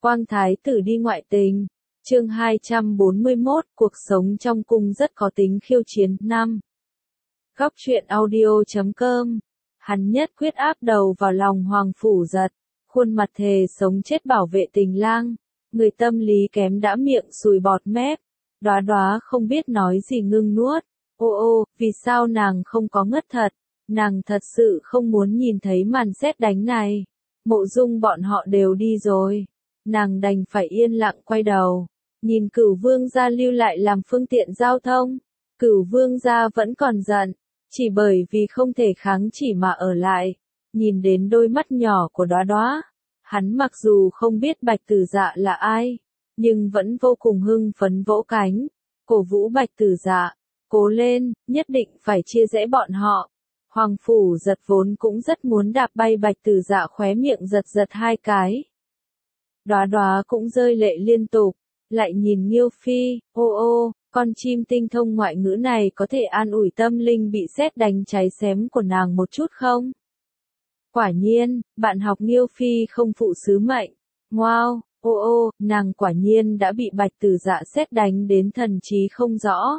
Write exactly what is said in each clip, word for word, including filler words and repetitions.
Quang thái tử đi ngoại tình. Chương hai trăm bốn mươi mốt, cuộc sống trong cung rất có tính khiêu chiến. Năm. Góc truyện audio chấm com. Hắn nhất quyết áp đầu vào lòng Hoàng Phủ Giật, khuôn mặt thề sống chết bảo vệ tình lang, người tâm lý kém đã miệng sùi bọt mép, Đóa Đóa không biết nói gì ngưng nuốt. Ô ô, vì sao nàng không có ngất thật? Nàng thật sự không muốn nhìn thấy màn sét đánh này. Mộ Dung bọn họ đều đi rồi, nàng đành phải yên lặng quay đầu, nhìn Cửu Vương gia lưu lại làm phương tiện giao thông. Cửu Vương gia vẫn còn giận, chỉ bởi vì không thể kháng chỉ mà ở lại. Nhìn đến đôi mắt nhỏ của Đóa Đóa, hắn mặc dù không biết Bạch Tử Dạ là ai, nhưng vẫn vô cùng hưng phấn vỗ cánh, cổ vũ Bạch Tử Dạ, cố lên, nhất định phải chia rẽ bọn họ. Hoàng Phủ Giật vốn cũng rất muốn đạp bay Bạch Tử Dạ, khóe miệng giật giật hai cái. Đóa Đóa cũng rơi lệ liên tục, lại nhìn Nghiêu Phi, ô ô, con chim tinh thông ngoại ngữ này có thể an ủi tâm linh bị sét đánh cháy xém của nàng một chút không? Quả nhiên, bạn học Nghiêu Phi không phụ sứ mệnh. Wow, ô ô, nàng quả nhiên đã bị Bạch Tử Dạ sét đánh đến thần trí không rõ.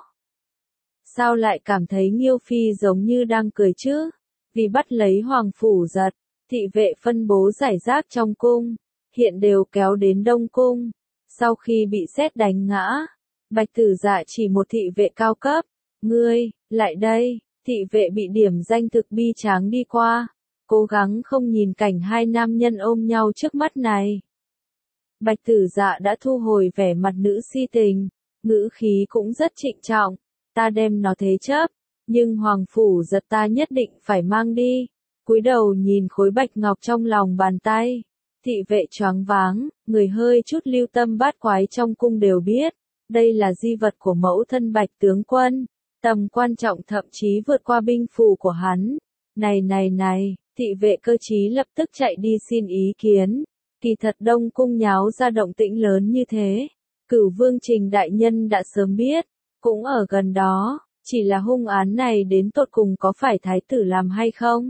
Sao lại cảm thấy Nghiêu Phi giống như đang cười chứ? Vì bắt lấy Hoàng Phủ Giật, thị vệ phân bố rải rác trong cung, hiện đều kéo đến Đông Cung. Sau khi bị sét đánh ngã, Bạch Tử Dạ chỉ một thị vệ cao cấp. Ngươi, lại đây, thị vệ bị điểm danh thực bi tráng đi qua, cố gắng không nhìn cảnh hai nam nhân ôm nhau trước mắt này. Bạch Tử Dạ đã thu hồi vẻ mặt nữ si tình, ngữ khí cũng rất trịnh trọng. Ta đem nó thế chấp, nhưng Hoàng Phủ Giật ta nhất định phải mang đi. Cúi đầu nhìn khối bạch ngọc trong lòng bàn tay, thị vệ choáng váng, người hơi chút lưu tâm bát quái trong cung đều biết, đây là di vật của mẫu thân Bạch tướng quân, tầm quan trọng thậm chí vượt qua binh phù của hắn. Này này này, thị vệ cơ trí lập tức chạy đi xin ý kiến. Kỳ thật Đông Cung nháo ra động tĩnh lớn như thế, Cửu Vương Trình đại nhân đã sớm biết, cũng ở gần đó, chỉ là hung án này đến tột cùng có phải thái tử làm hay không?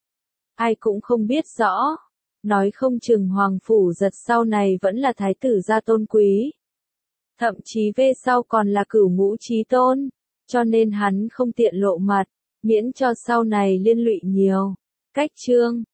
Ai cũng không biết rõ, nói không chừng Hoàng Phủ Giật sau này vẫn là thái tử gia tôn quý. Thậm chí về sau còn là cửu ngũ chí tôn, cho nên hắn không tiện lộ mặt, miễn cho sau này liên lụy nhiều. Cách chương